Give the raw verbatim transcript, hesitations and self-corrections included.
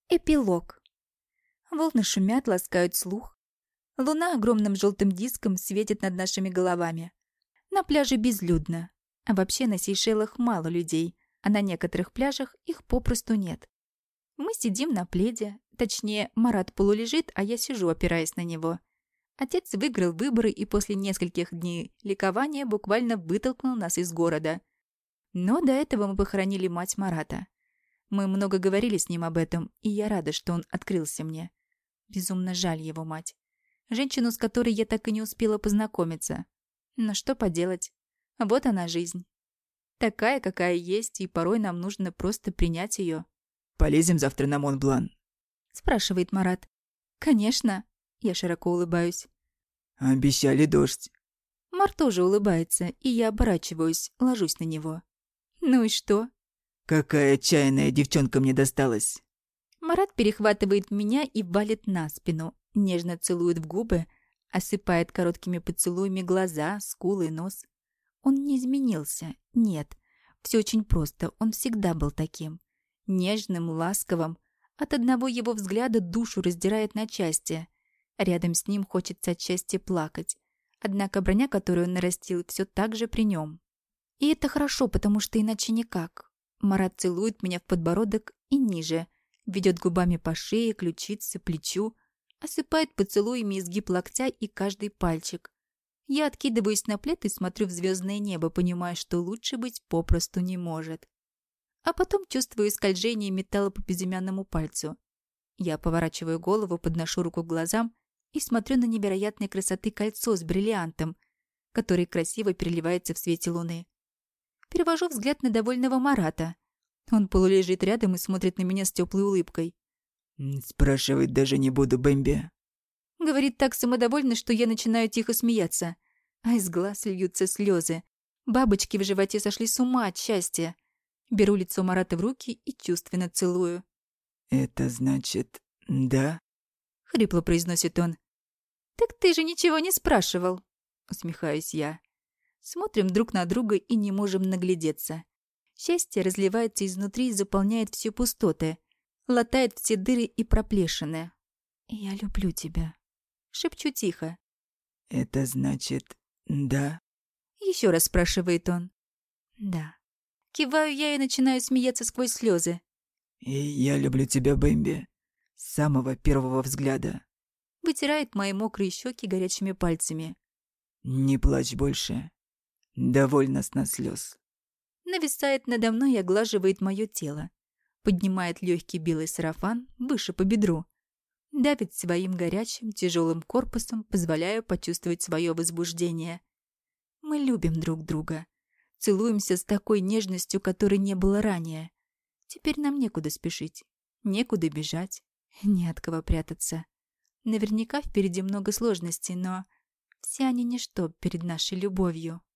Эпилог. Волны шумят, ласкают слух. Луна огромным желтым диском светит над нашими головами. На пляже безлюдно. А вообще на Сейшелах мало людей, а на некоторых пляжах их попросту нет. Мы сидим на пледе, точнее, Марат полулежит, а я сижу, опираясь на него. Отец выиграл выборы и после нескольких дней ликования буквально вытолкнул нас из города. Но до этого мы похоронили мать Марата. Мы много говорили с ним об этом, и я рада, что он открылся мне. Безумно жаль его мать. Женщину, с которой я так и не успела познакомиться. Но что поделать? Вот она жизнь. Такая, какая есть, и порой нам нужно просто принять ее. «Полезем завтра на Монблан?» Спрашивает Марат. «Конечно». Я широко улыбаюсь. «Обещали дождь». Мар тоже улыбается, и я оборачиваюсь, ложусь на него. «Ну и что?» «Какая отчаянная девчонка мне досталась!» Марат перехватывает меня и валит на спину, нежно целует в губы, осыпает короткими поцелуями глаза, скулы, нос. Он не изменился, нет. Все очень просто, он всегда был таким. Нежным, ласковым. От одного его взгляда душу раздирает на части. Рядом с ним хочется от счастья плакать. Однако броня, которую он нарастил, все так же при нем. И это хорошо, потому что иначе никак. Марат целует меня в подбородок и ниже, ведет губами по шее, ключице, плечу, осыпает поцелуями изгиб локтя и каждый пальчик. Я откидываюсь на плед и смотрю в звездное небо, понимая, что лучше быть попросту не может. А потом чувствую скольжение металла по безымянному пальцу. Я поворачиваю голову, подношу руку к глазам и смотрю на невероятной красоты кольцо с бриллиантом, который красиво переливается в свете луны. Перевожу взгляд на довольного Марата. Он полулежит рядом и смотрит на меня с теплой улыбкой. «Спрашивать даже не буду, Бэмби». Говорит так самодовольно, что я начинаю тихо смеяться. А из глаз льются слезы. Бабочки в животе сошли с ума от счастья. Беру лицо Марата в руки и чувственно целую. «Это значит, да?» — хрипло произносит он. «Так ты же ничего не спрашивал», — усмехаюсь я. Смотрим друг на друга и не можем наглядеться. Счастье разливается изнутри и заполняет все пустоты, латает все дыры и проплешины. «Я люблю тебя», — шепчу тихо. «Это значит, да?» — еще раз спрашивает он. «Да». Киваю я и начинаю смеяться сквозь слезы. «И я люблю тебя, Бэмби, с самого первого взгляда». Вытирает мои мокрые щеки горячими пальцами. «Не плачь больше. Довольно с нас слез». Нависает надо мной и оглаживает мое тело. Поднимает легкий белый сарафан выше по бедру. Давит своим горячим, тяжелым корпусом, позволяя почувствовать свое возбуждение. Мы любим друг друга. Целуемся с такой нежностью, которой не было ранее. Теперь нам некуда спешить, некуда бежать, не от кого прятаться. Наверняка впереди много сложностей, но все они ничто перед нашей любовью.